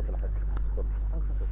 اتفضل يا حاج، اتفضل.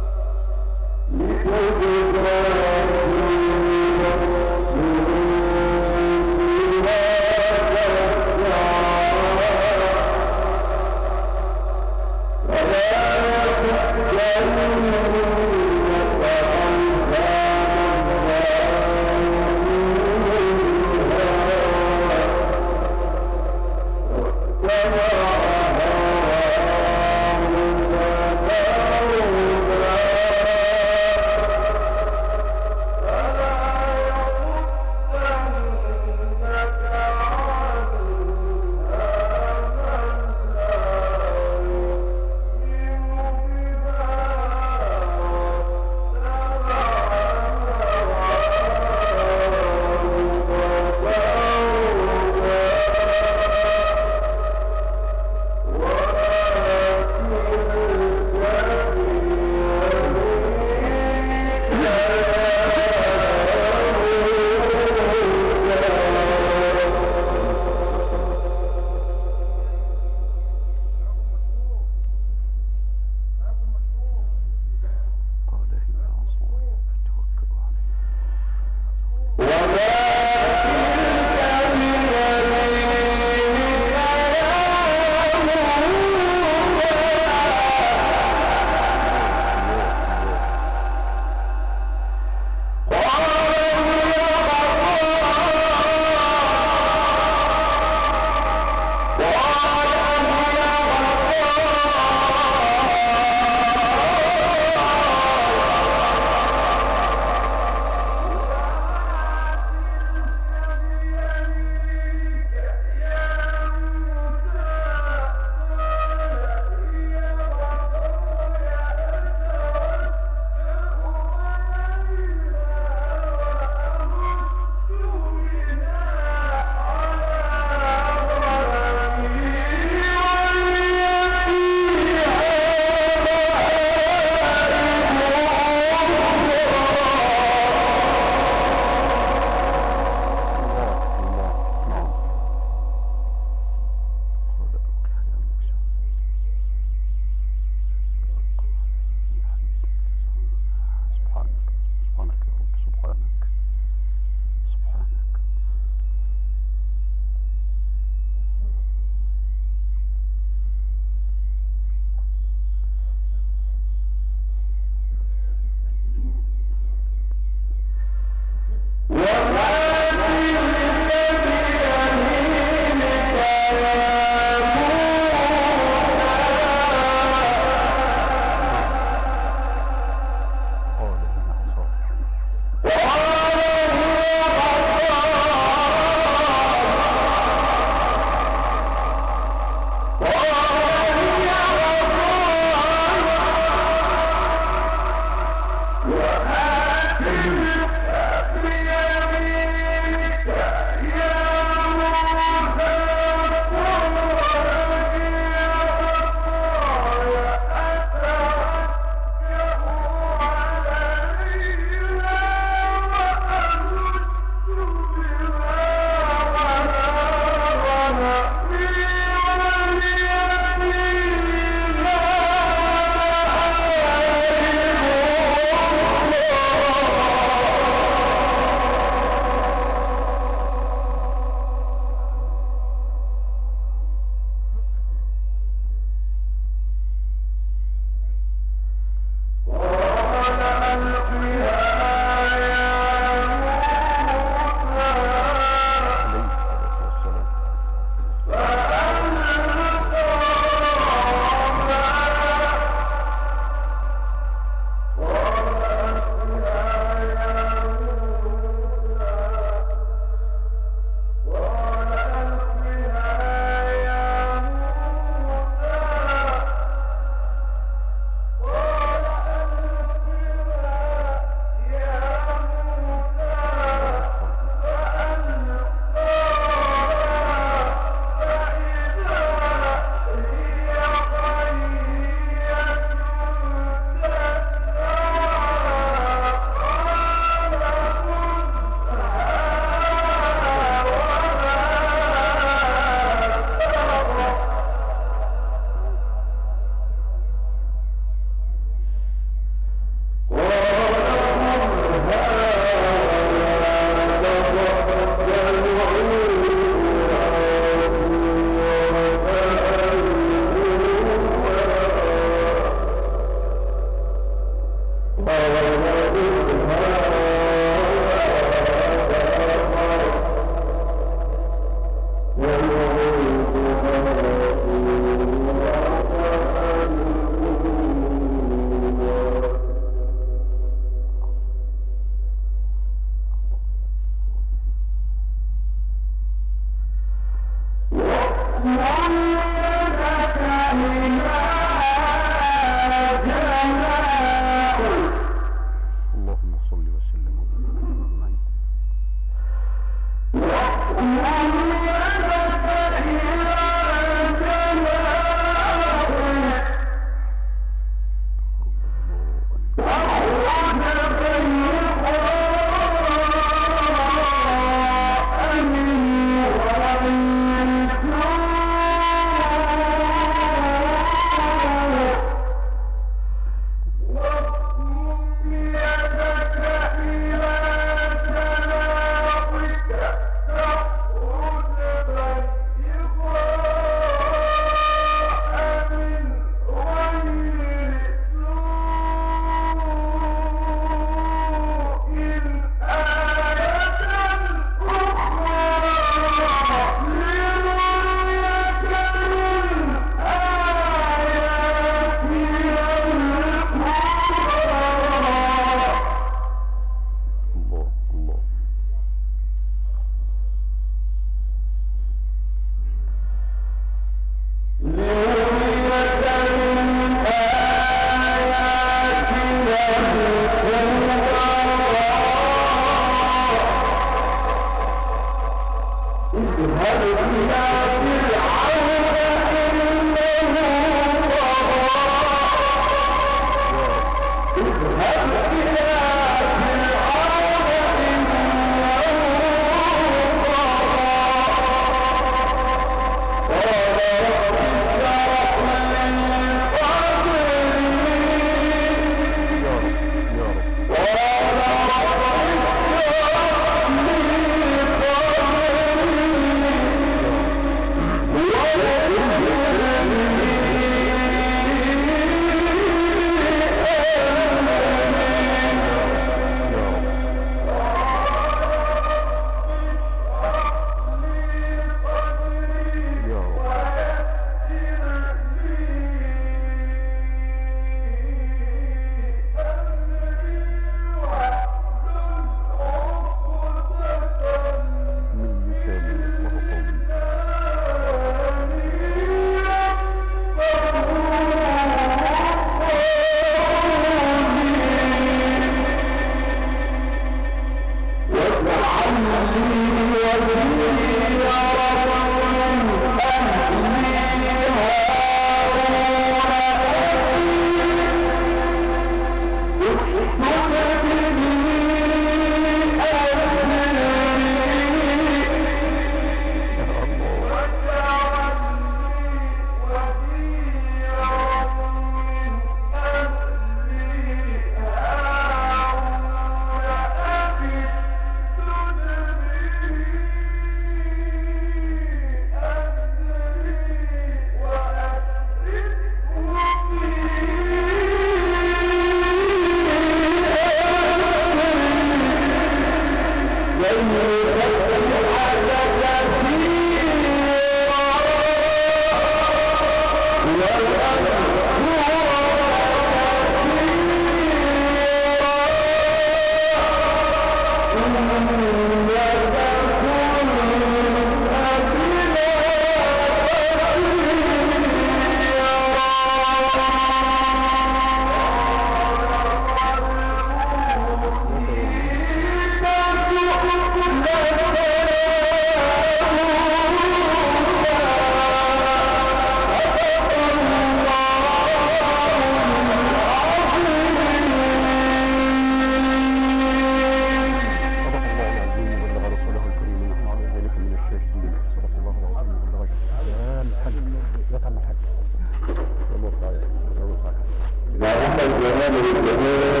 الجمال والجمال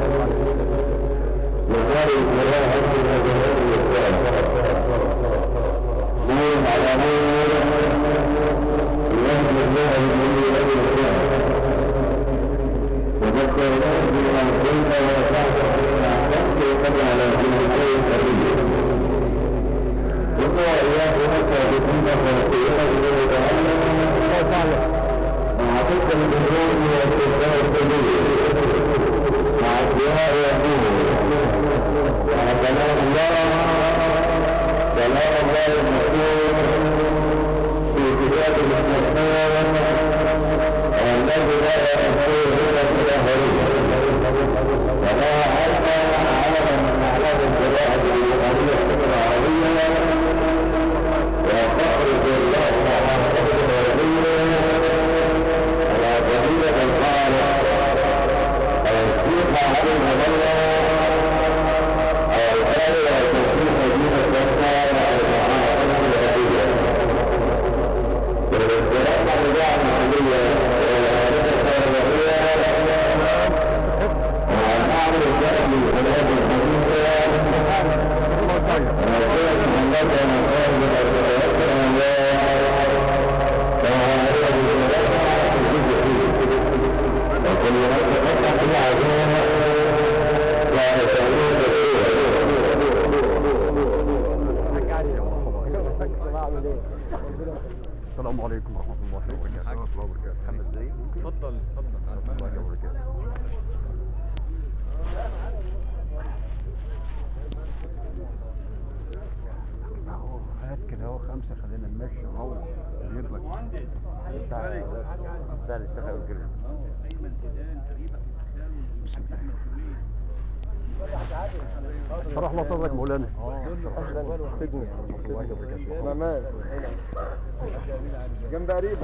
وقال الجلال حتى الجمال والجمال نور على نور يهدي الله الذي لا يشاء وذكرناه بما كنت ويسعك بما احسنت وقد على كل شيء قدير وقال اياه نفسه بسنه وسيئه اليه تعالى أعطيك الجنون والتجاه الكبير مع الدعاء يقول مع كلام الله المذكور في كتاب المذكور الذي لا يذكر إلا الآخرين ولا علم من أعلام الجواهر الوهمية العربية وتخرج الله على قدر الوهمية على جميع الخالق ويسيق عليه الله أو الآية وتسيق دين الكفار على المعاصي الوهمية والاستراحة لله العليا والعادة الوهمية ومعنى الجهل بالحلال الحديثة ونصيحة محمد مقام بالأسرائيل وكل ما تفتح في العظيم لا تسعون السلام عليكم ورحمة الله وبركاته. محمد زين تفضل ورحمة الله وبركاته. اهو هات كده اهو 5 خلينا نمشي نروح نطلع مهندس ده الشيخ والجري ايمن زيدان تقريبا بسم الله شرح الله صدرك مولانا تمام جنب قريبا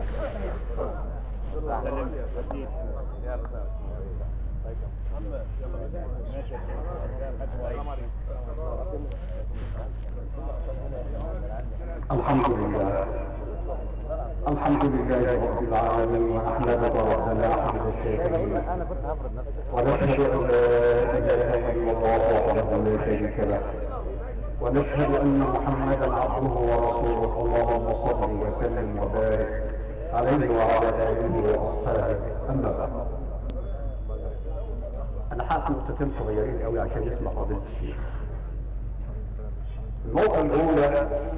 الحمد لله رب العالمين ونحمدك ربنا حمد الشاكرين ونشهد ان لا اله الا الله وحده لا شريك له ونشهد ان محمدا عبده ورسوله اللهم صل وسلم وبارك عليه وعلى اله واصحابه اما بعد. انا هاخد نقطتين صغيرين قوي عشان يسمع فضيلة الشيخ. النقطة الأولى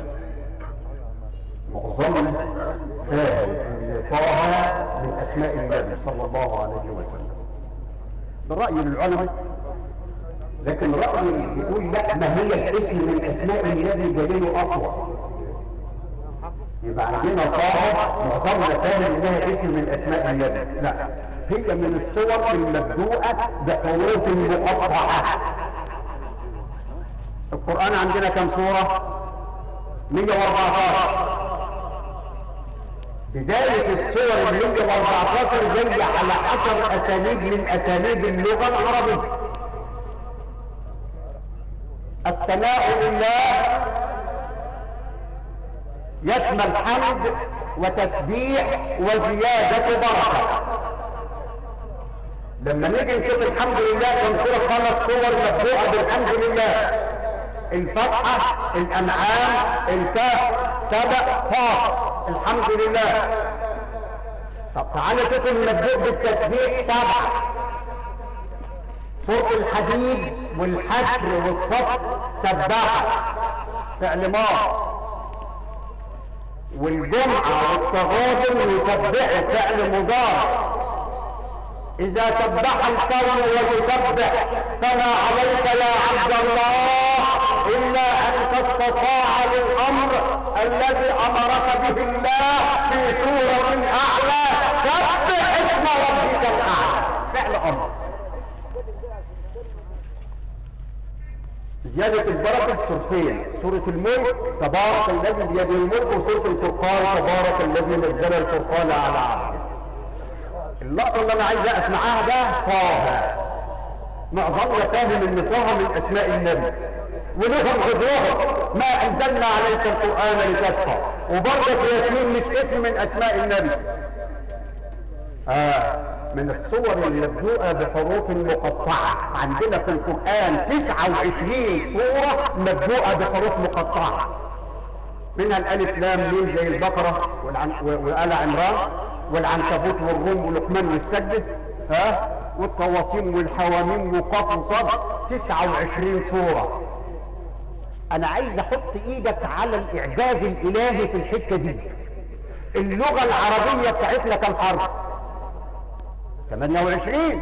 معظمنا فاهم ان طه من اسماء النبي صلى الله عليه وسلم ده رأي العلماء، لكن رأي بيقول لا، ما هي الاسم من اسماء النبي دليله اقوى. يبقى عندنا طه معظمنا فاهم انها اسم من اسماء النبي، لا، هي من الصور المبدوءة بحروف مقطعة. القرآن عندنا كم سورة؟ 114. بداية السور اللي 114 جاية على 10 اساليب من اساليب اللغة العربية. الثناء لله يشمل حمد وتسبيح وزيادة بركة. لما نيجي نشوف الحمد لله تنصر 5 صور مبدوءة بالحمد لله: الفتحة، الانعام، الكهف، سبأ، طه. الحمد لله. طب تعالى شوف المبدوء بالتسبيح 7: سورة الحديد والحشر والصف سباحة فعل ماض، والجمعة والتغابن يسبحوا فعل مضارع. إذا سبح الكون ويسبح فما عليك يا عبد الله إلا أن تستطاع للأمر الذي أمرك به الله في سورة أعلى: سبح اسم ربك الأعلى. فعل أمر. زيادة البركة سورتين: سورة الملك تبارك الذي بيده الملك، وسورة الفرقان تبارك الذي نزل الفرقان على عبده. اللقطة اللي انا عايز اسمعها ده طه. معظمنا فاهم ان طه من اسماء النبي، ولهم غزوهم: ما انزلنا عليك القرآن لتشقى. وبرضه ياسين مش اسم من اسماء النبي. من الصور المبدوءة بحروف مقطعة. عندنا في القرآن 29 صورة مبدوءة بحروف مقطعة، منها الالف لام ميم زي البقرة وآل عمران والعنكبوت والروم ولقمان والسجدة، والطواصين والحواميم وقاف وصاد، 29 صورة. انا عايز احط ايدك على الاعجاز الالهي في الحتة دي. اللغة العربية بتاعتنا كم حرف؟ 28.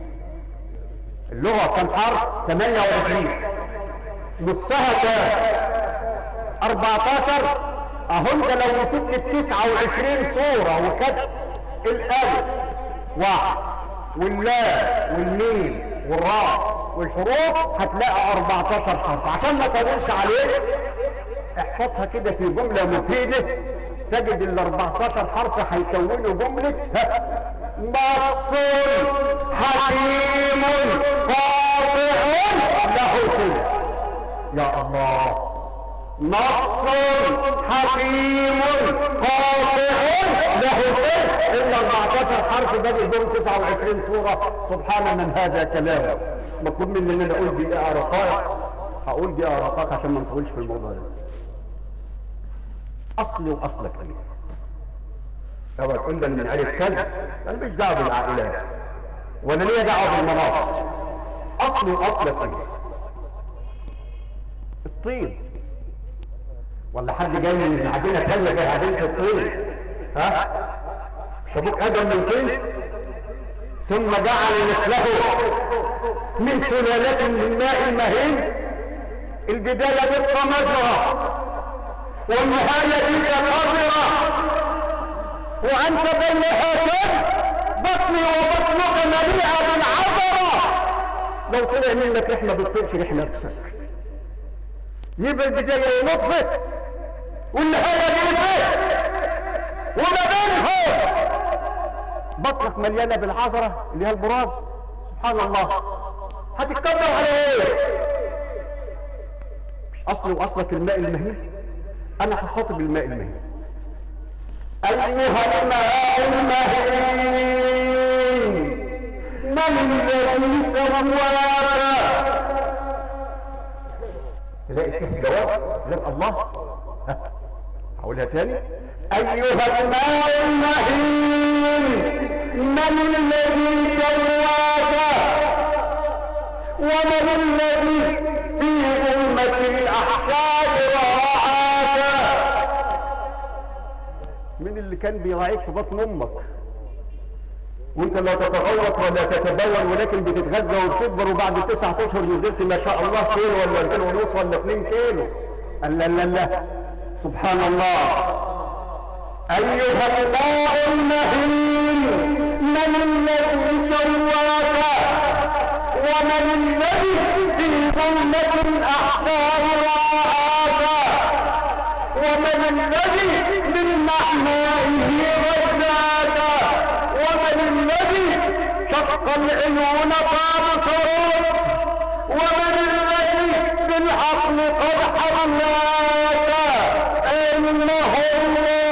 اللغة كم حرف؟ 28. نصها كام؟ 14. اهو انت لو مسكت 29 صورة وكتبت الالف واحد واللام والميم والراء والحروف هتلاقي 14 حرف. عشان ما اطولش عليك احفظها كده في جملة مفيدة، تجد ال 14 حرف هيكونوا جملة نص حكيم قاطع له سر. يا الله، نص حكيم قاطع له سر. ال 14 حرف ده بيدوم 29 صورة. سبحان من هذا كلامه. مطلوب مني ان انا اقول دقيقة رقائق، هقول دقيقة رقائق عشان ما نطولش في الموضوع ده. اصلي واصلك ايه؟ اوعى تقول لي من عيلة كذا، انا مش دعوه بالعائلات ولا ليا دعوه بالمناصب. اصلي واصلك ايه؟ الطين. ولا حد جاي من عدينه ثانيه زي عدينه الطين؟ مش ابوك ادم من طين؟ ثم جعل مثله من سلالة من ماء مهين. البدايه بقى مجرى والنهايه بك قذره، وانت بين هاتين بطني وبطنك مليئه بالعذره. لو طلع منك رحله بتطيرش رحله نفسك. يبقى البدايه نطفه والنهايه نطفه، وما بينهم بطنك مليانه بالعذره اللي هي البراز. سبحان الله، هتتكبر على ايه؟ مش اصل واصلك الماء المهين؟ انا هخاطب الماء المهين. ايها الماء المهين من الذي سواك؟ تلاقي فيه جواب غير الله. هقولها تاني. ايها الماء المهين من الذي سواك؟ ومن الذي في ظلمة الاحشاء رعاك؟ مين اللي كان بيراعيك في بطن امك وانت لا تتغوط ولا تتبول، ولكن بتتغذى وبتكبر، وبعد 9 اشهر نزلت ما شاء الله كيلو ولا 2 ونص ولا 2 كيلو؟ لا لا لا، سبحان الله. ايها الماء المهين من الذي سواك؟ ومن الذي في ظلمة الاحشاء رعاك؟ ومن الذي من محمائه غزاك؟ ومن الذي شق العيون فابصرت؟ ومن الذي بالعقل قد حماك؟ انه الله.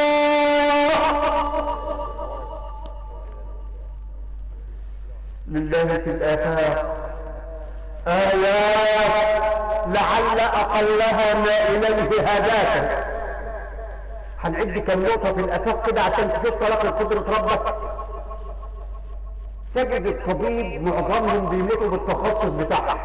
لله في الافاق ايات لعل اقلها ما اليه هداك. هنعد كم نقطه في الافاق كده عشان تشوف طلاق قدره ربك. تجد الطبيب معظمهم بيموتوا بالتخصص بتاعهم.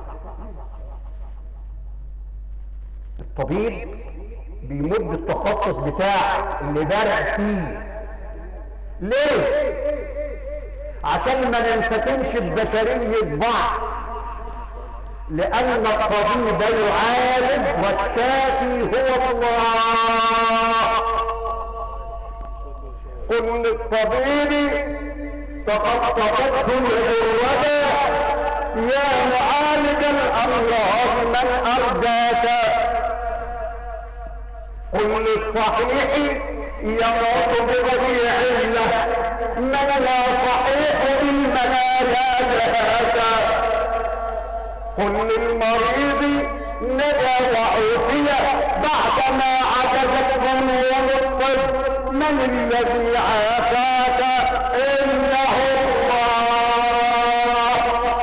الطبيب بيموت بالتخصص بتاعه اللي بارع فيه. ليه؟ عشان ما ننفتنش ببشرية بعض، لأن الطبيب يعالج والشافي هو الله. قل للطبيب تخطفته الغربة يا معالج الأمراض من أرجاك. قل للصحيح يموت بغير علة من لا صحيح بالمنايا جهاك. قل للمريض نجا وعوفي بعدما عجزت فنون الطب. من الذي عافاك؟ انه الله.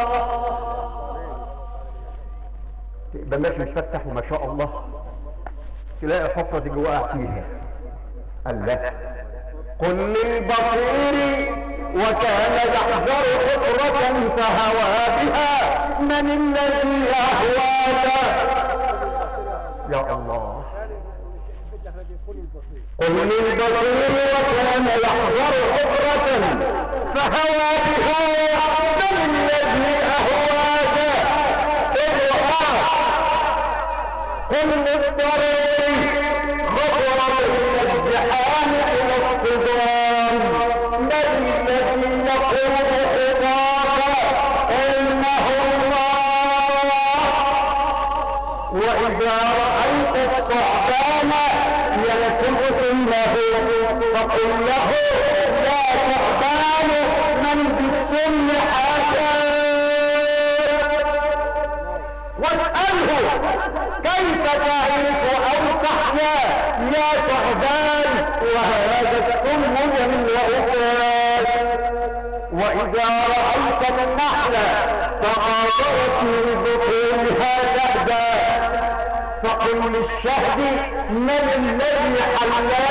تبقى ماشي مفتح وما شاء الله، تلاقي حفرة تيجي واقع فيها. قال لا، قل للبصير وكان يحذر حفرة فهوى بها. من الذي اهواك؟ يا الله. قل للبصير وكان يحذر حفرة فهوى بها. من الذي اهواك؟ قل للضرير خطوة من الزحام الى الصدام. من الذي يقول خطاك؟ انه الله. واذا رأيت الصعبان يلتمس له فقل له لا تعبان من بالسن حاشا. واسأله كيف تعيش او تحيا يا ثعبان وهذا السم يملأك. واذا رأيت النحل تقاطعت من بطونها تهدى فقل للشهد من الذي حلاك.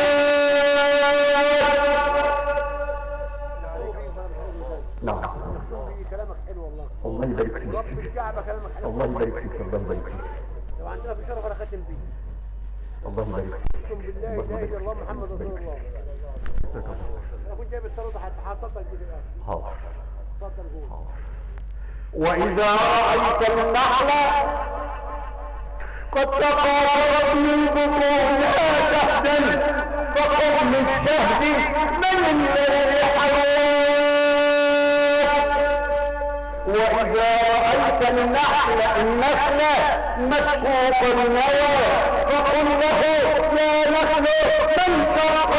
نعم كلامك حلو والله. الله يبارك فيك. رب الكعبة كلامك حلو. الله يبارك فيك. الله يبارك فيك. لو عندنا في شرف انا ختم بيه. الله يبارك فيك. اقسم بالله لا اله الا الله محمد رسول الله. انا كنت جايب الطرد هتصدق بيه. حاضر. اتفضل قول. واذا رايت النحل قد تقاطعت من بطونها شهدا فقل للشهد من الذي حواك. واذا رايت النحل مسكوق النوى فقل له يا نحل من سرق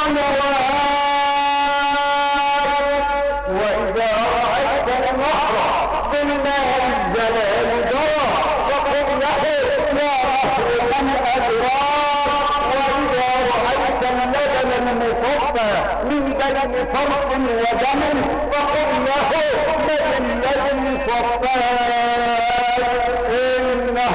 نواك. واذا رايت النهر بالماء الزلال جرى فقل له يا نهر من ادراك. واذا رايت اللبن المصفى من بين فرث ودم فقل له من الذي صفاك؟ انه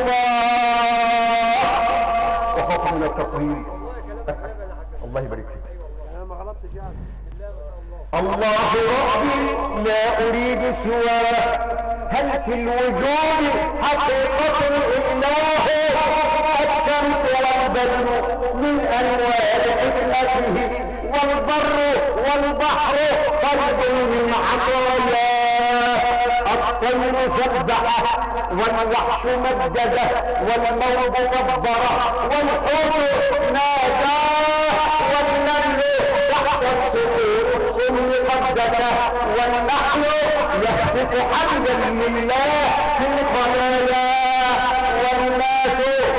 الله. وخوف من التقويم. الله يبارك فيك. انا ما غلطتش يعني. الله ربي لا اريد سواه. هل في الوجود حقيقة اله؟ الشمس والبدر من انوار حكمته والبر والبحر قلب من عطاياه. الطير سبحه والوحش مجده والموج كبره والحوت ناداه والنمل تحت الصخور الصم قدته والنحل يهتف حمدا لله في خلاياه. والناس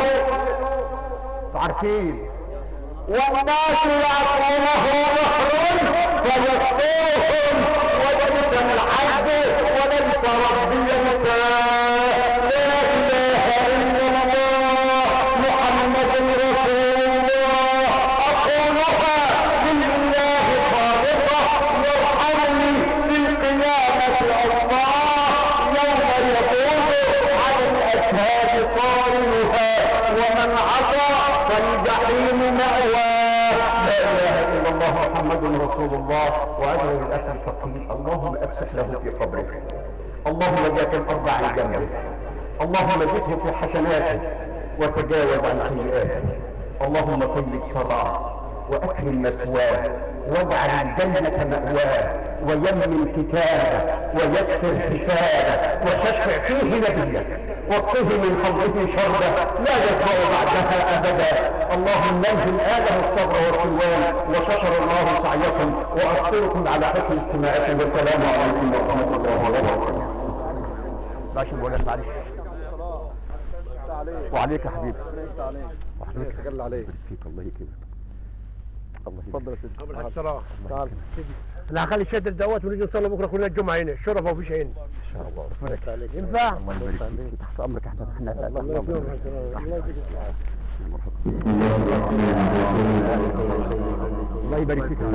عارفين والناس يعصونه بحر فيسقوهم وليس العبد وليس ربي ينساه. لا اله الا الله محمد رسول الله. اقولها لله خالقه يرحمني في القيامه الله يوم يقول على الاشهاد قائلها ومن عصى فالجحيم مأواه. لا اله الا الله محمد رسول الله. وادعو للاخ الفقير اللهم افسح له في قبره. اللهم جاك الارض عن جنبه. اللهم زده في حسناته وتجاوز عن سيئاته. اللهم طيب صلاه واكرم مثواه واجعل الجنه مأواه ويمن كتابه ويسر حسابه وشفع فيه نبيك واسقه من حوضه شربه لا يظمأ بعدها ابدا. اللهم الهم اله الصبر والسلوان وشكر الله سعيكم واشكركم على حسن استماعكم. والسلام عليكم ورحمه الله وبركاته. ماشي مولانا معلش. وعليك يا حبيبي. وعليك تجلى عليك. فيك الله يكرمك. الله اتفضل يا سيدي. قبل الصلاه تعال. لا خلي الشادر دوت ونيجي نصلي بكره كلنا الجمعه هنا الشرف ومفيش هنا. شاء الله. ينفع؟ الله يبارك فيك. تحت امرك احنا تحت الله امرك. يكرمك. الله يديك الصحة. الله يبارك فيك.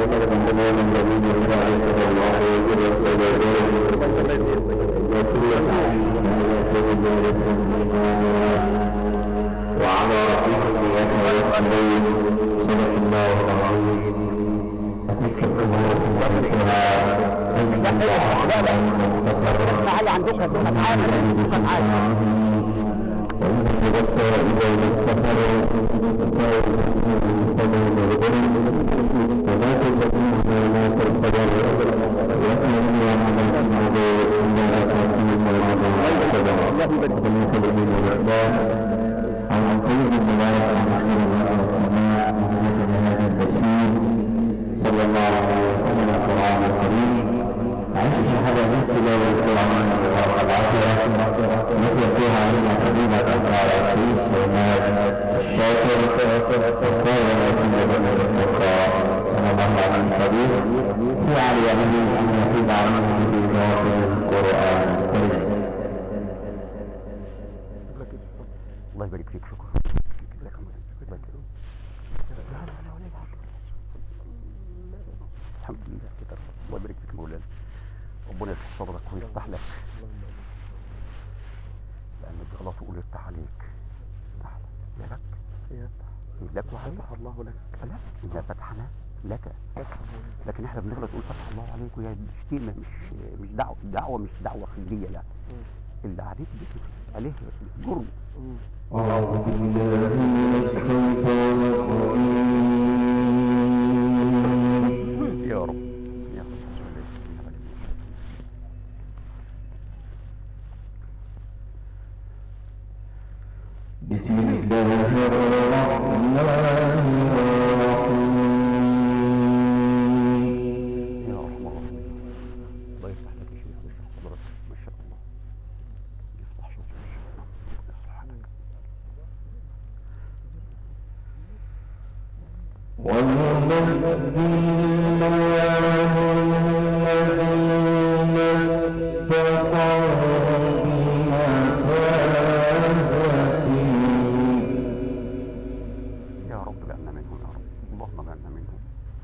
وعلى رحمه يتوكلون. صدق الله العظيم. تعالى عندك هتبقى معانا هتبقى معانا. صلى الله عليه وسلم القرآن الكريم. عيش هذا مثل القرآن والعافية مثل فيها من حبيبة قال في سليمان الشاكر وقال لكن الوقاء صلى الله عليه وسلم في علي أمين أن يحيد عنه في ذات القرآن الكريم. الله يبارك فيك. شكرا. الحمد لله كده. الله يبارك فيك مولانا. ربنا يفتح صدرك ويفتح لك. لأن غلط تقول يفتح عليك. يفتح لك. يفتح لك وعليك. الله لك. لا إذا فتحنا لك. لكن احنا بنغلط نقول فتح الله عليك وهي شتيمة مش دعوة مش دعوة خيرية يعني. اللي عليك دي عليه جرم. أعوذ بالله من الشيطان الرجيم. يا رب يا رب. بسم الله الرحمن الرحيم. يا رحمن الرحيم. الله يفتح لك يا شيخ ويفتح صدرك ما شاء الله. يفتح صدرك يصلح حالك. يا رب اجعلنا منهم يا رب. اللهم اجعلنا منهم.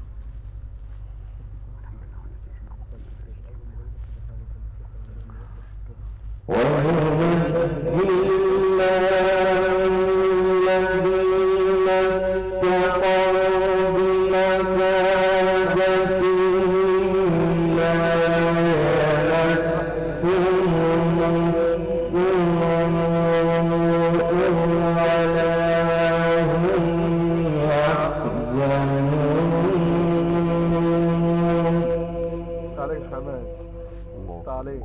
عليك حماد. عليك.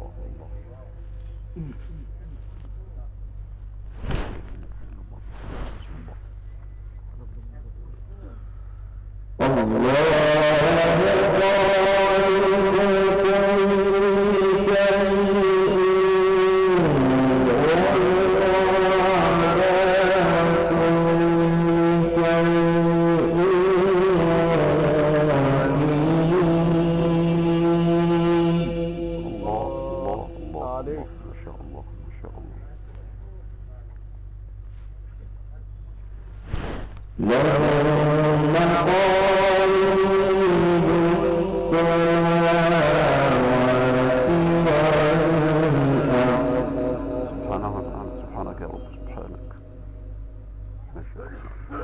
سبحانك يا رب سبحانك. ما شاء الله.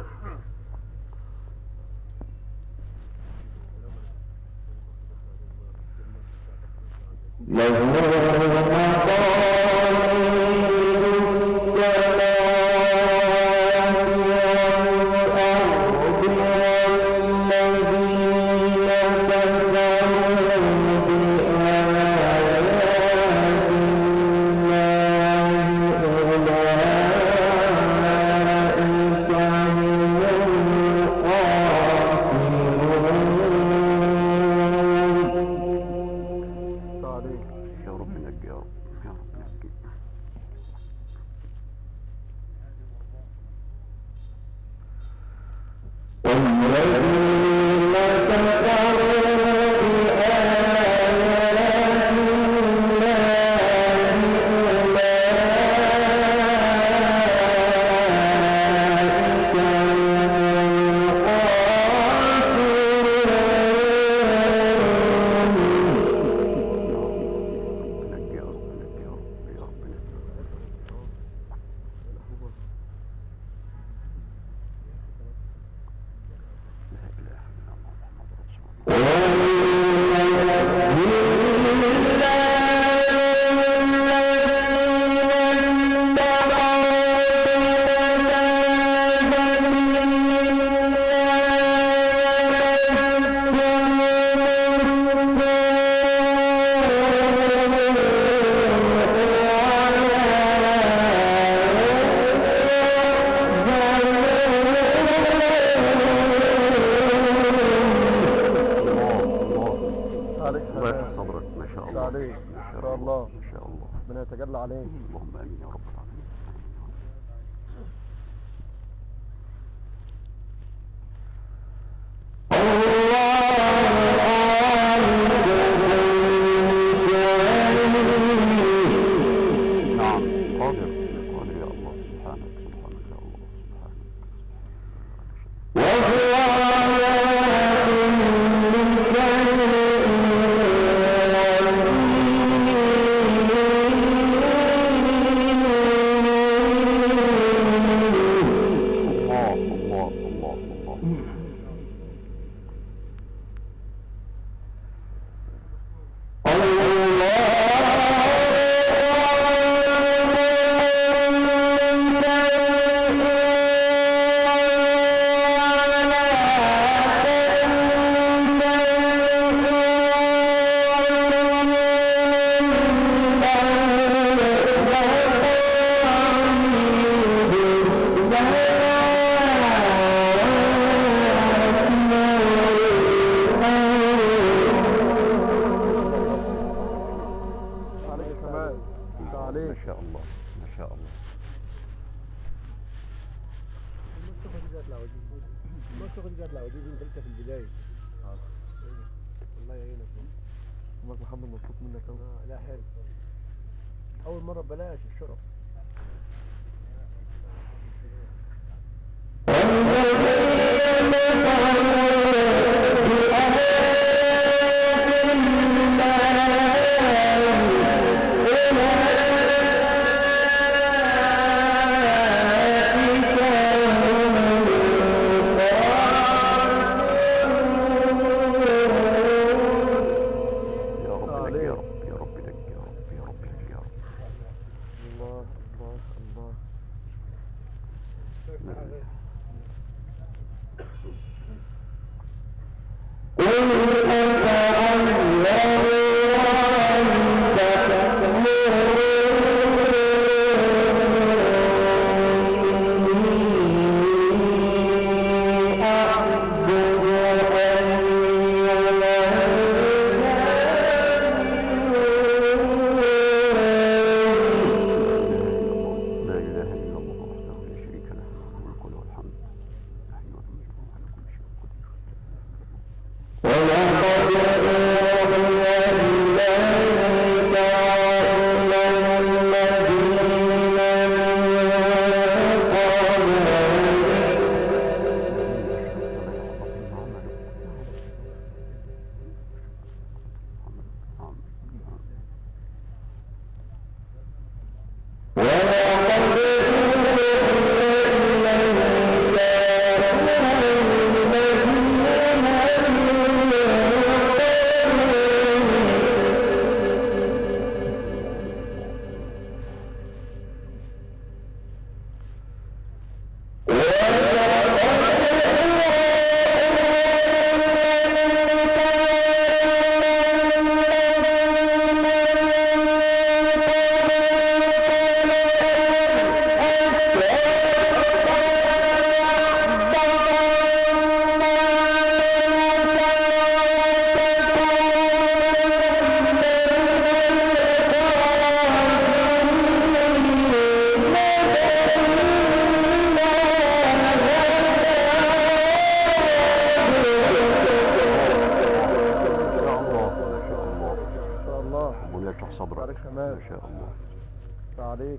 شاء الله عليك ان شاء الله ان شاء الله ربنا يتجلى عليك. اللهم امين يا رب العالمين. نعم قادر قادر يا الله سبحانك سبحانك يا الله الله الله الله الله. ما شاء الله ما شاء الله. المنطقة دي جات العودين انت لسه في البداية. الله يعينك. امك محمد مبسوط منك اهو. لا حلو. اول مرة ببلاش الشرف. ما شاء الله. عليك.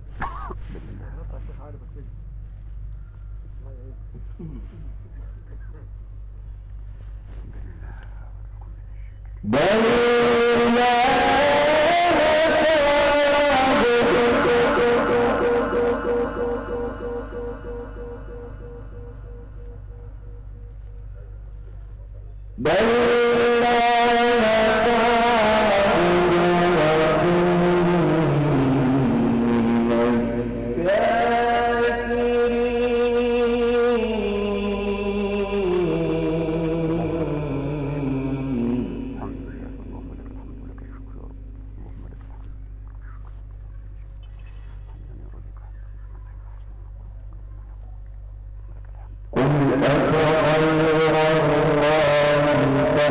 قل أفغير الله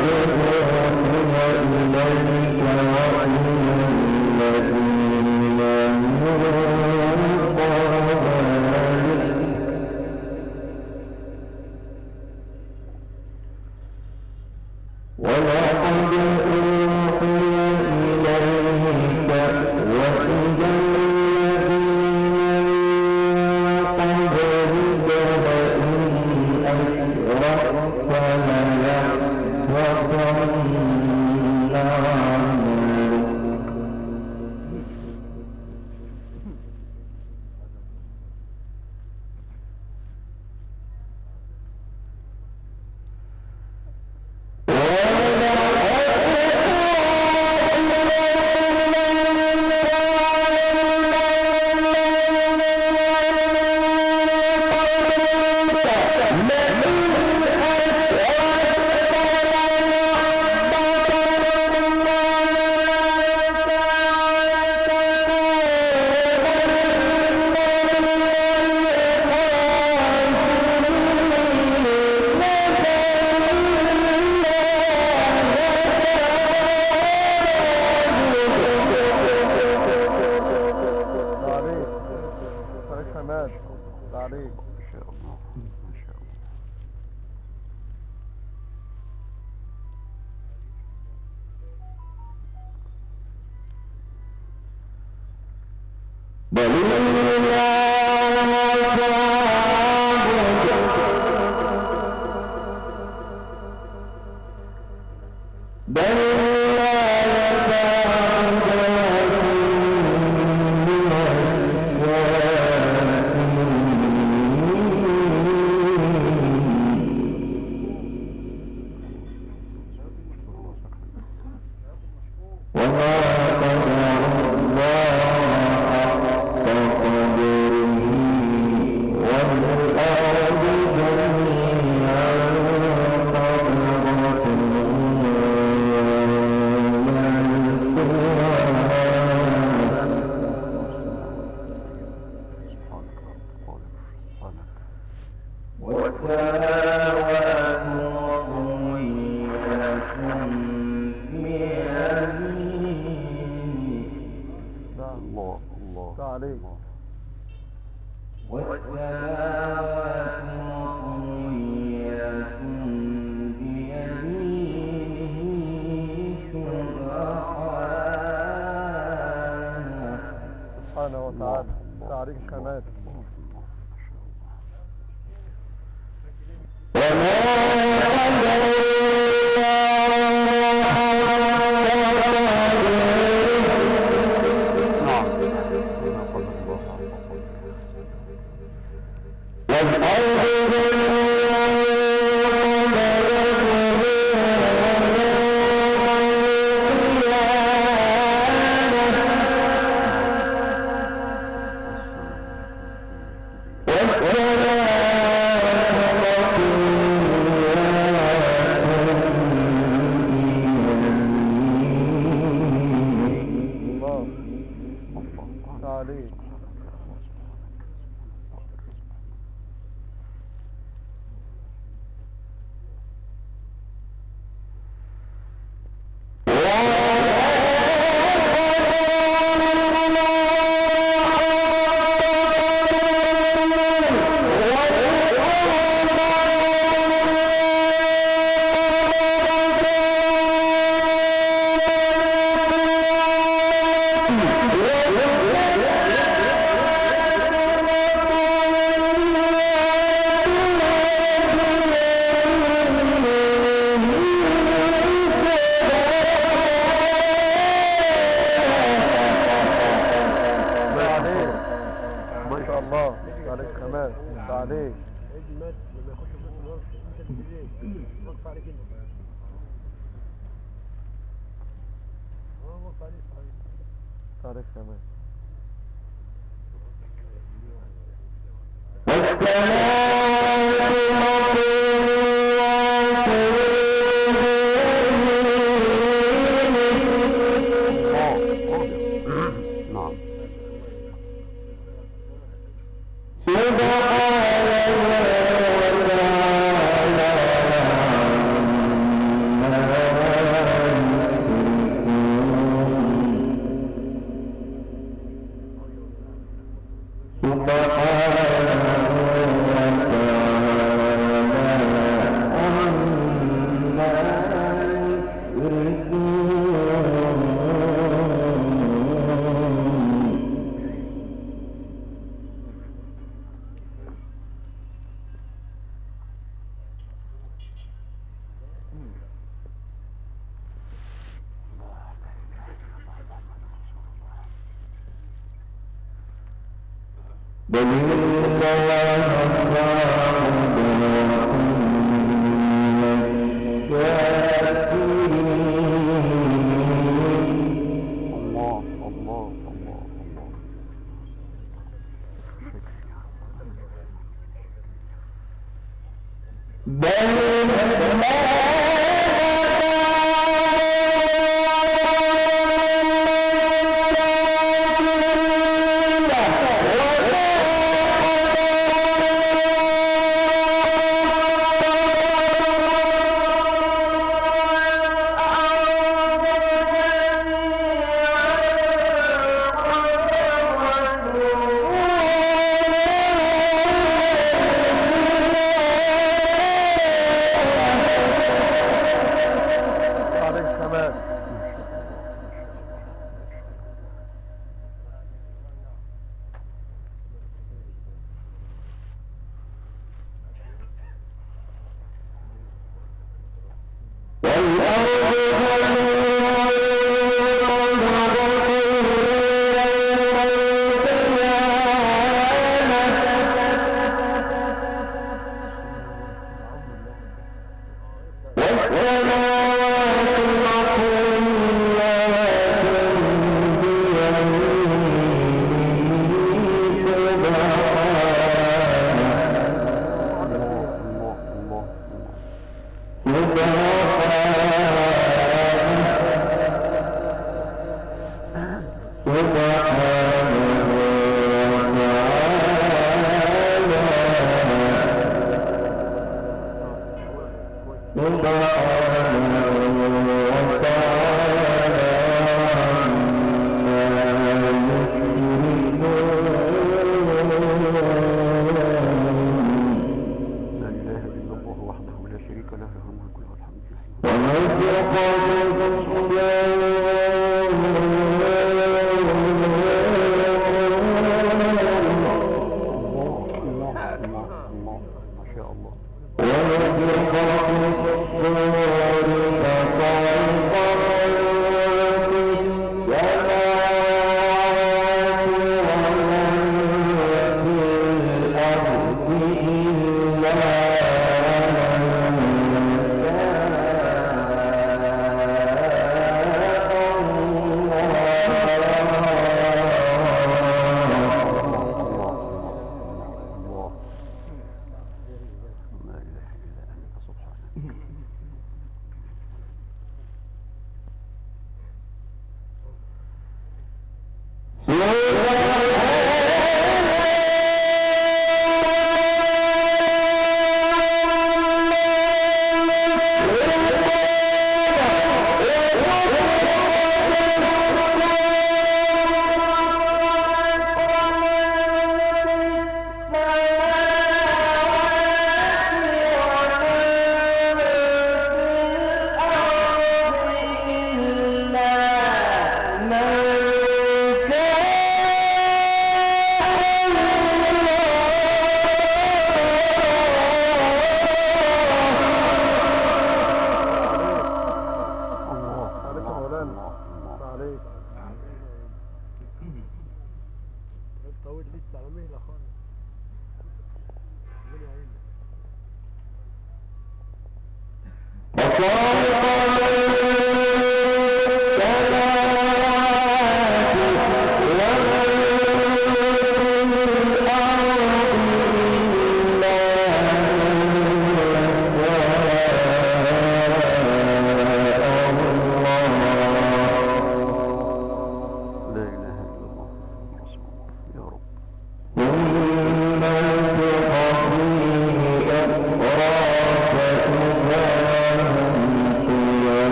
سبحان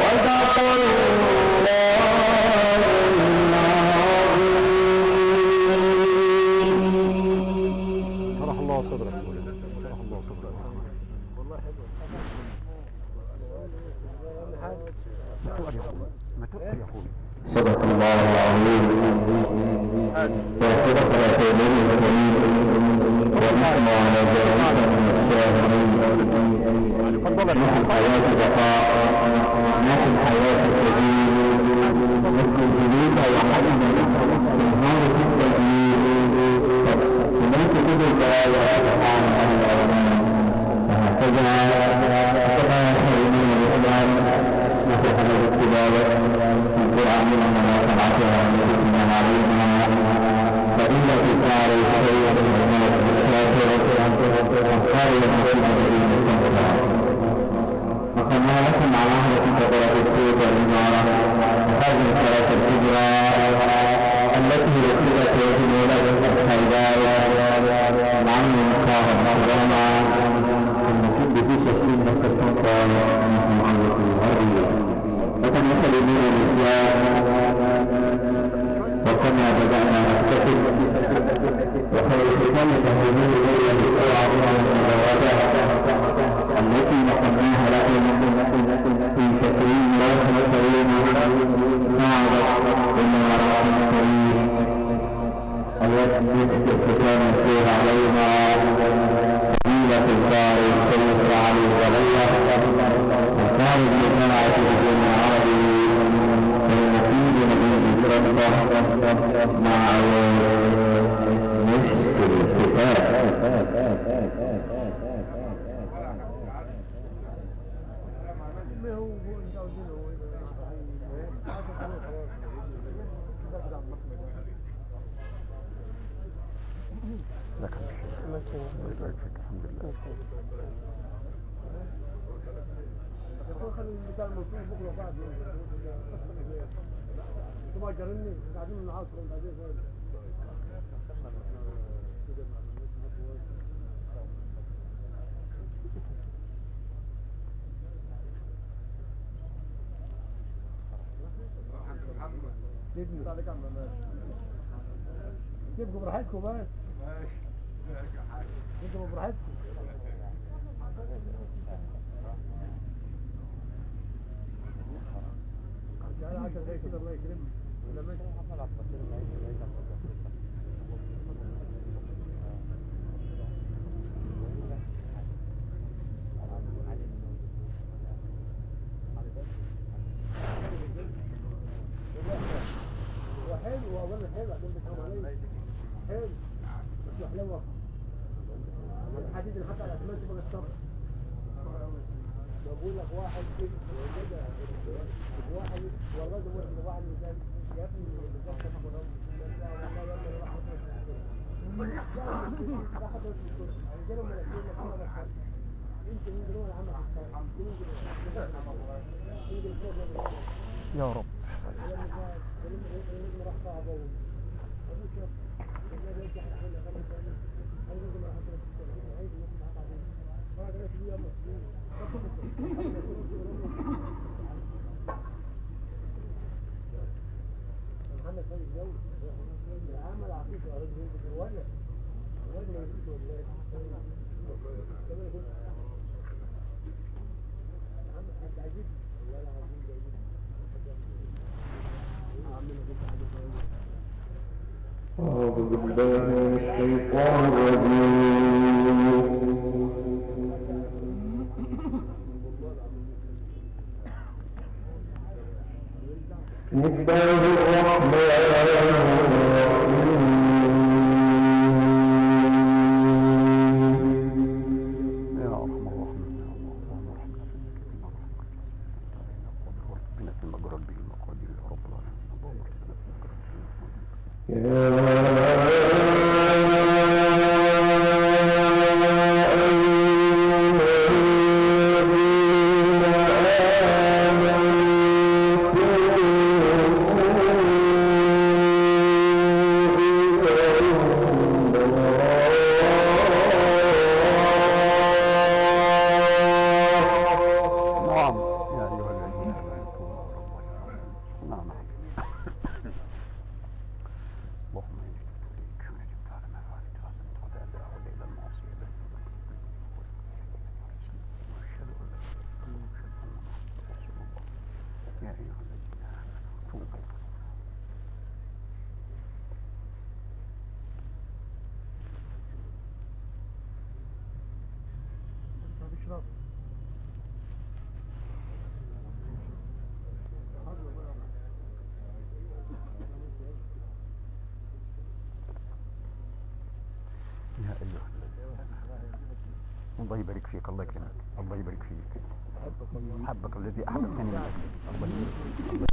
صدق الله العظيم وصدق رسوله الكريم ونحن على ذلك من الشاهدين. نحن الحياة بقاء، نحن الحياة الكبير، نحن الجلود وحلم النهار في التجميل. هناك كل البرايا سبحان الله وهكذا كما يحرمون الإسلام نحن الاتباع القرآن لما سمعتها من علينا فإن كتاب الخير والموت الشاكر والخير وكما لكم على أهل كتابة السيد والإمارة هذه الثلاث الكبرى التي وكلت يجب لها الخيرات العين المصاهر الحرامة المكتوب في شكل مكتوب قال نحن معلق الهدي وتمثل من الإسلام وكما بدأنا نكتسب وخير ختام تهديد إلى الإسلام التي نقلناها لكم في تكريم روح الكريم نعرض إلى روح الكريم ويجلس كالختام الخير علينا فضيلة القارئ السيد علي ولية وقارئ بجماعة الدين العربي والمفيد نبي الربة مع مسك الختام. خلي البتاع الموجود بكره بعد انتوا جرني قاعدين من العصر بعدين تبقوا براحتكم بس انتوا براحتكم يعني 10 دقايق كده الله يكرمك ولا ماشي هو حلو واولا حلو عشان بتفهم عليه حلو بس حلوه الحديد اللي حط على الاسمنت بقى الصبر بقول لك واحد كده واحد والراجل واحد مثال يا ابني بالظبط والله يا رب محمد فادي الجو العمل عقيق على الرجل ولا الراجل ما يجيش ولا محمد انت عجيب ولا عظيم جايين أعوذ بالله من الشيطان الرجيم. بسم الله الرحمن الرحيم. يا أرحم الراحمين يا الله اللهم ارحمنا بنا في المجرد به المقادير يا رب العالمين اللهم ارحمنا في يا أيها الذين آمنوا توبوا. بيشرب يا أيها الذين الله يبارك فيك، الله يكرمك، الله يبارك فيك. حبك الذي أحببتني من أجله. الله يبارك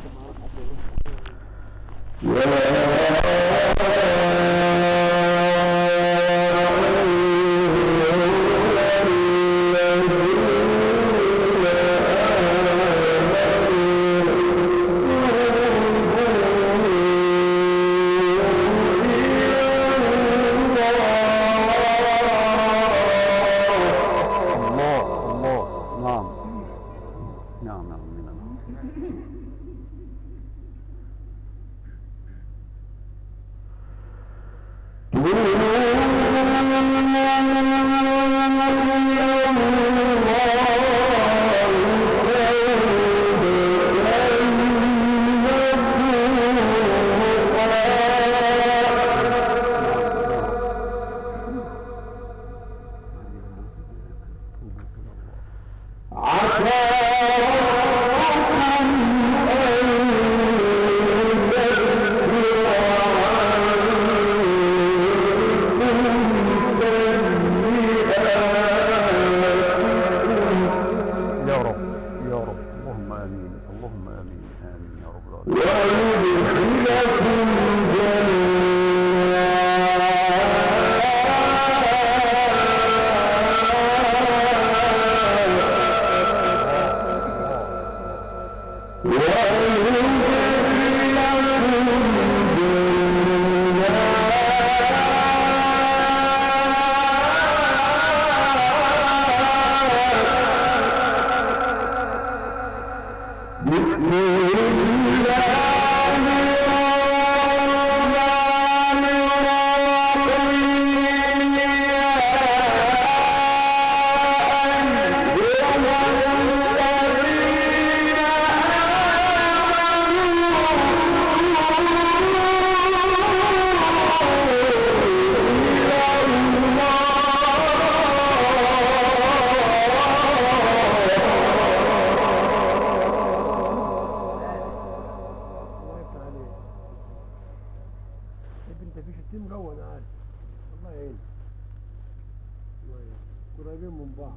قريبين من بعض.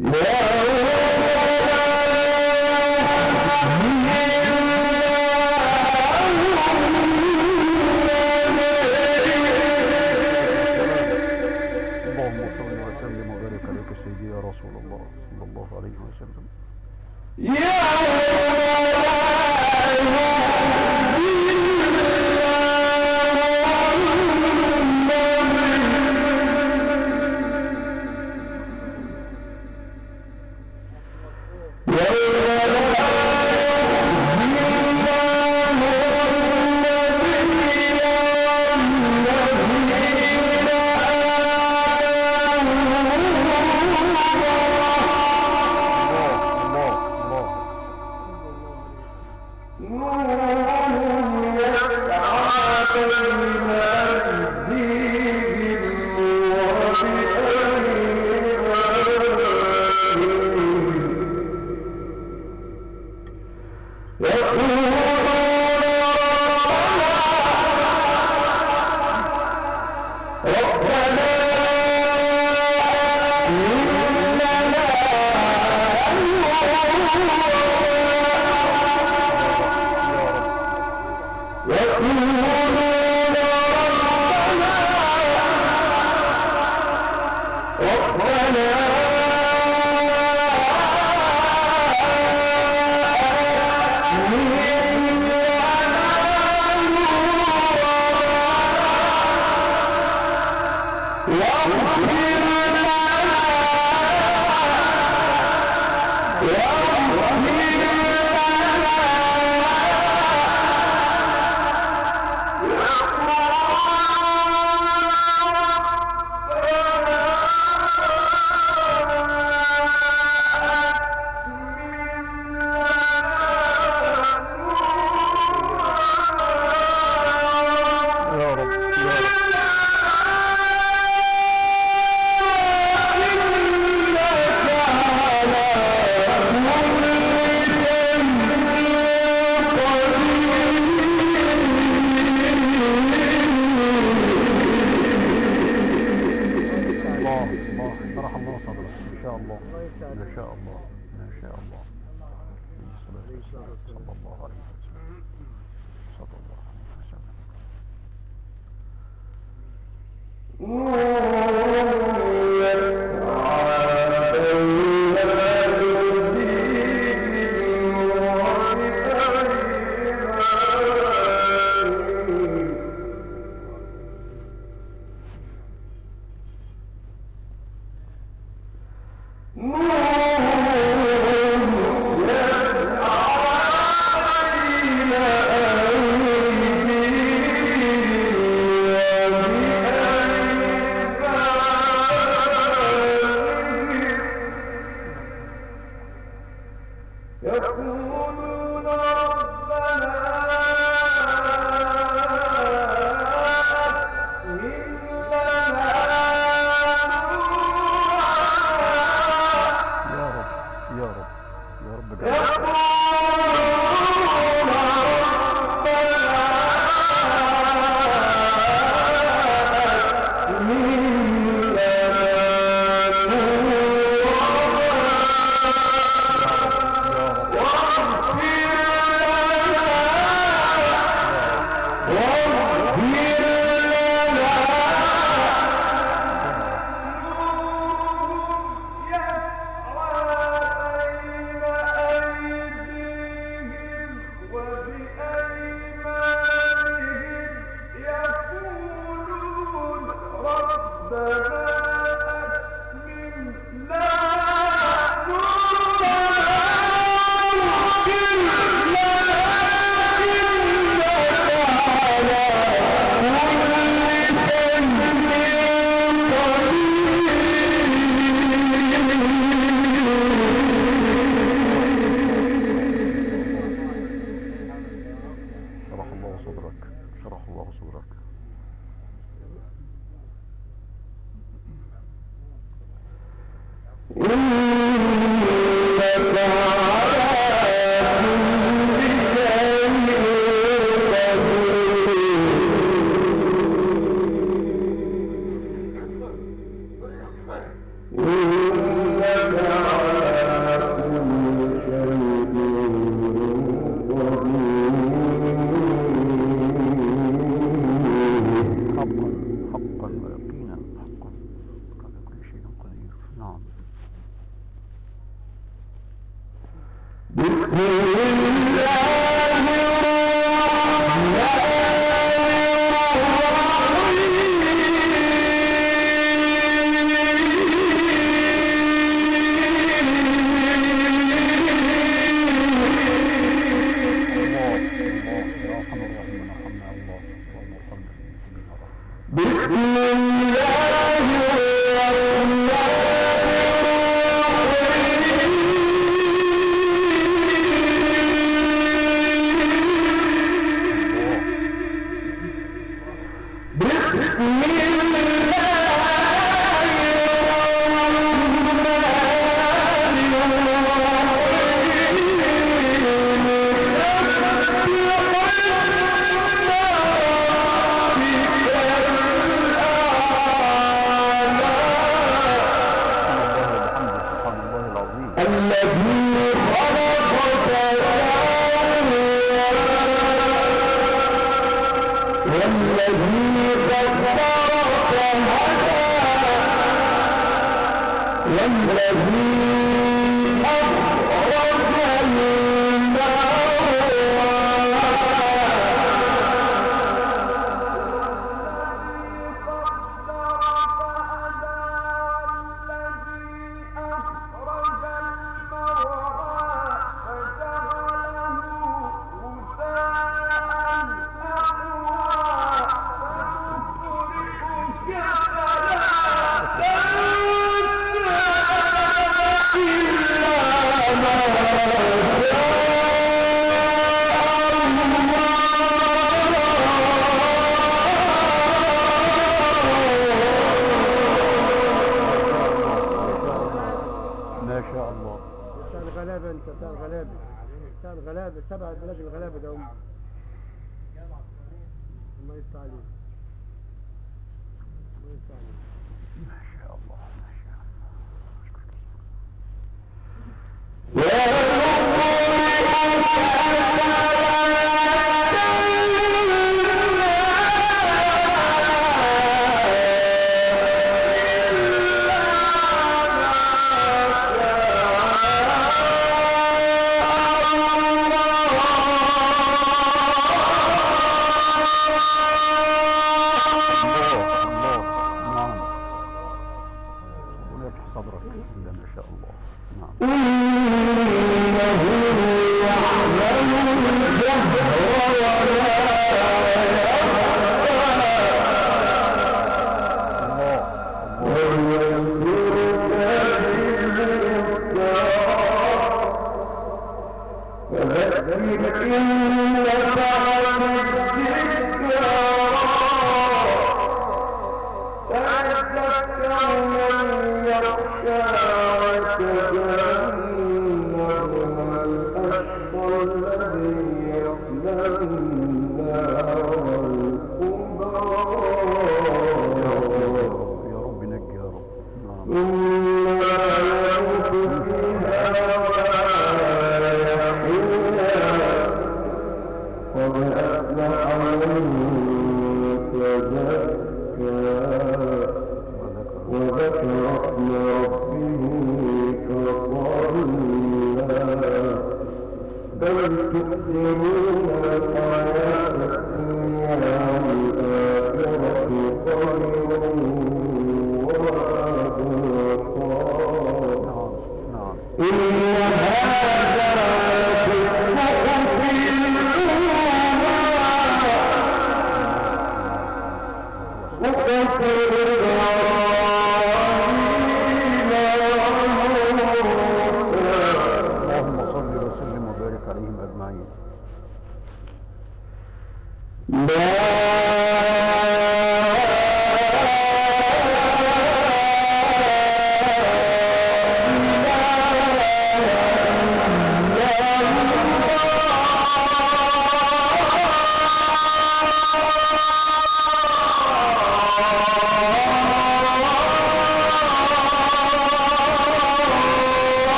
إنك بسم الله الرحمن الغلابة 7 بلاد الغلابة ده هم الله يفتح عليك الله يفتح عليك ما شاء الله ما شاء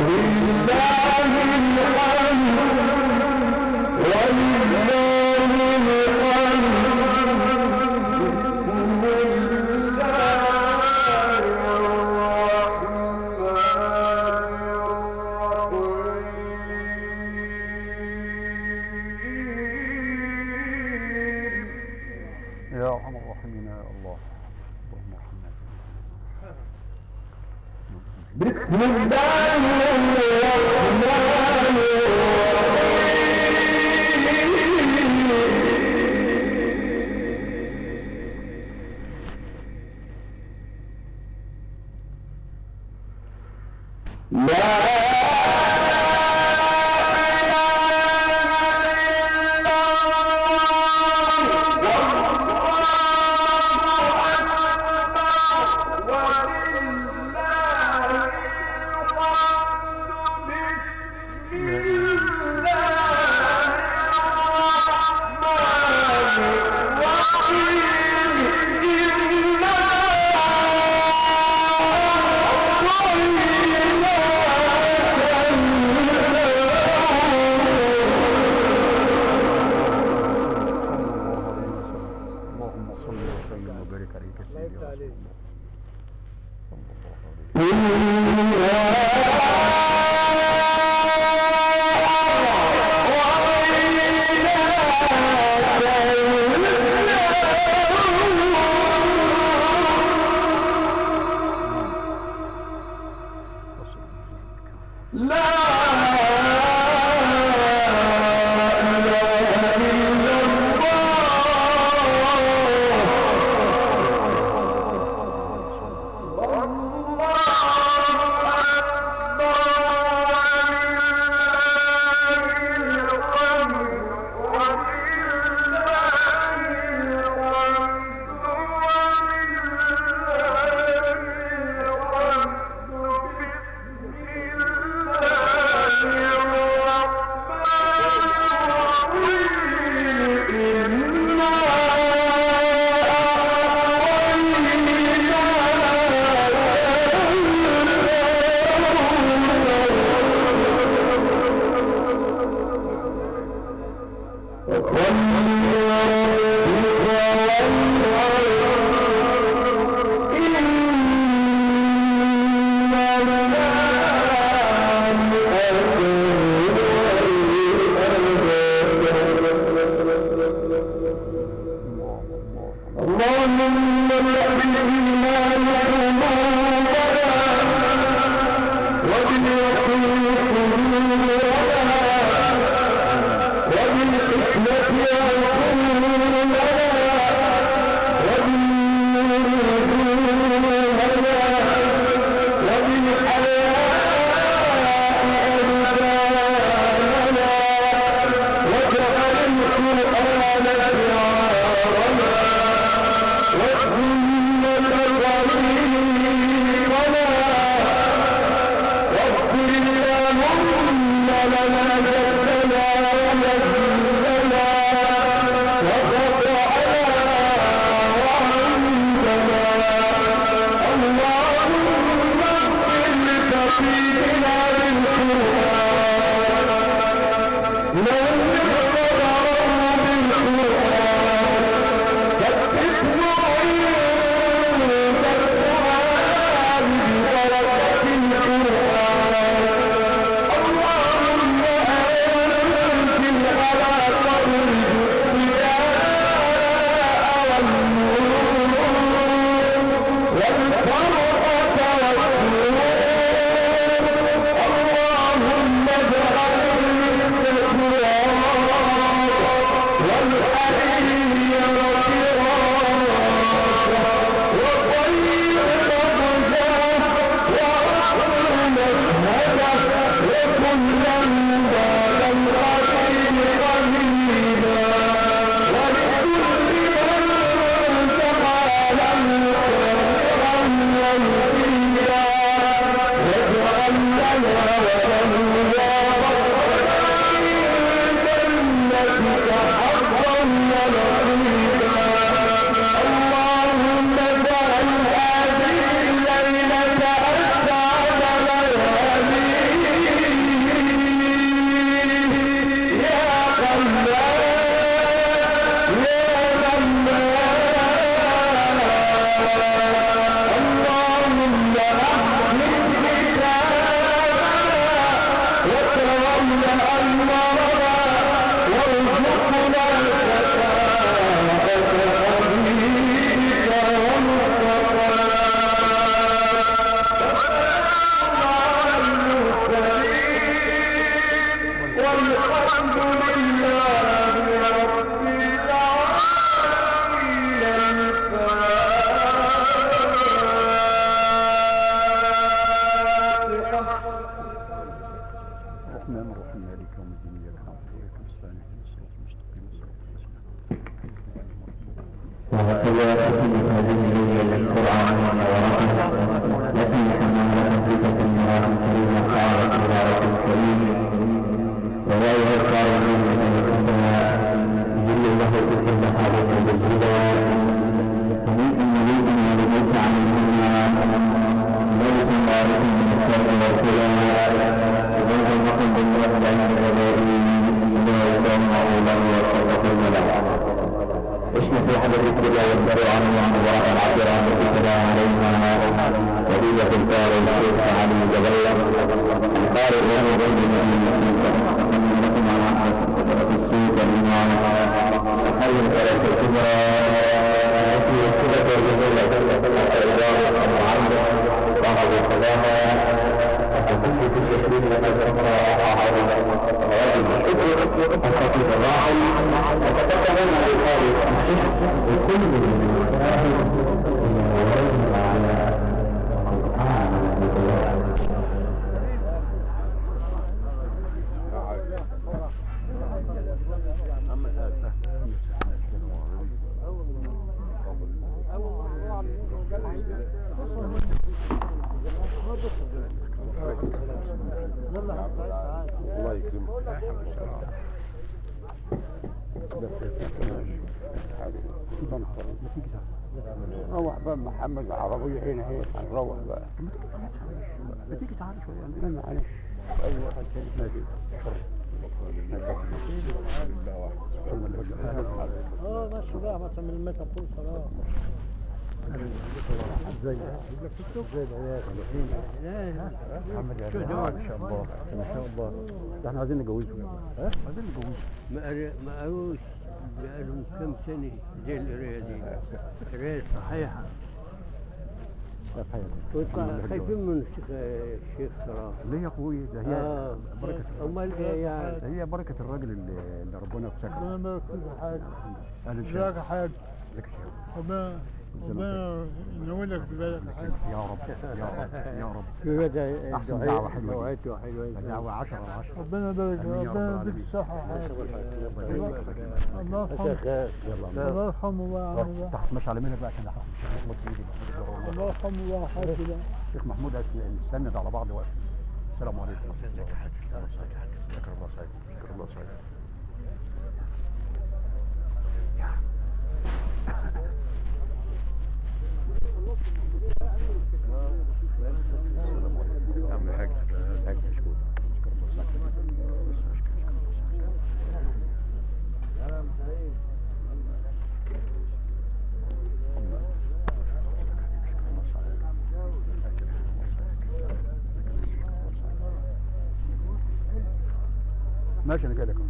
يا ارحم الراحمين يا الله. اللهم ارحمنا. بسم الله الرحمن الرحيم. لا الرحمن الرحيم مالك يوم الدين إياك نعبد وإياك نستعين اهدنا الصراط المستقيم صراط الذين أنعمت اسم في حدث الله والبر عنه وعن وراء العبر عن الكتاب علينا ولية القارئ الشيخ علي جبلة القارئ له غير لكم عن السوق والإمام حي الثلاثة الكبرى في الكتب والجبلة الإدارة المعلم صاحب الخلافة وكل في التشريف والأزرق الخطيب الراحل وتتكلم عن القارئ وكل الله يكرمك. روح بقى محمد العربية هنا هي هنروح بقى. ما تيجي تعالى شوية. لا معلش. أي واحد تاني نادي. ماشي بقى ما تعمل المتى كل صلاة. ازاي محمد ما شاء الله ما شاء الله. احنا عايزين نجوزه. عايزين نجوزه. ما قالوش بقالهم كم سنة زي القراية دي قراية صحيحة خايفين من الشيخ صراحة. ليه يا اخوي؟ ده هي بركة امال ايه يعني؟ ده هي بركة الراجل اللي ربنا ابتكره. ربنا يبارك فيك يا حاج. اهلا ازيك يا حاج؟ لك شيخ. ربنا ينور لك ببالك يا حاج. يا رب يا رب يا رب. كده احسن دعوة حلوة. دعوته حلوة. دعوة 10 على 10. ربنا يبارك ربنا يديك الصحة يا حاج. الله يرحمه. الله يرحمه بقى يا عم بقى. تحت ماشي على مهلك بقى عشان الله يرحمه بقى يا حاج بقى. الشيخ محمود نستند على بعض وقت. السلام عليكم. ازيك يا حاج؟ شكر الله سعيد. شكر الله سعيد. عم الحاج الحاج مشكور. شكر الله ماشي انا جاي لك.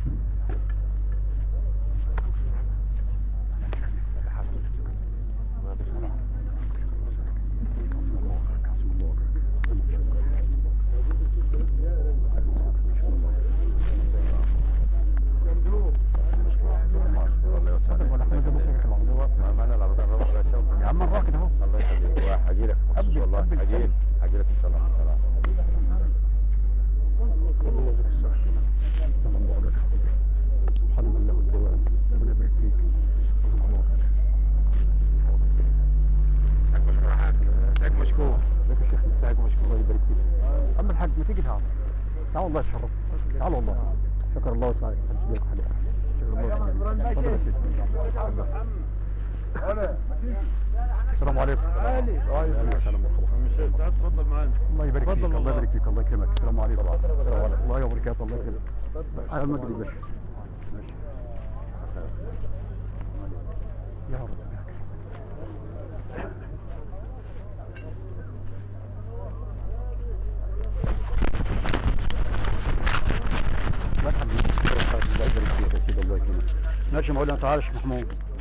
يا عم الراكد اهو. الله يخليك. هاجي لك والله هاجي لك ان شاء الله. سبحان الله والدوام. ربنا يبارك فيك. سعيد مشكور. لك الشيخ سعيد مشكور. الله يبارك فيك. اما الحاج ما تيجي تعال. تعال والله يشرف. تعال والله. شكر الله سعيد. شكر الله. تفضل يا سيدي. السلام عليكم. وعليكم السلام ورحمة الله. تفضل معانا. الله يبارك فيك. الله يبارك فيك. الله يكرمك. السلام عليكم. السلام عليكم. الله وبركاته. الله يكرمك. على المجد يا باشا. ماشي. يا رب. الله يخليك. الله يبارك فيك يا سيدي. الله يكرمك. ماشي مولانا. تعال يا شيخ محمود.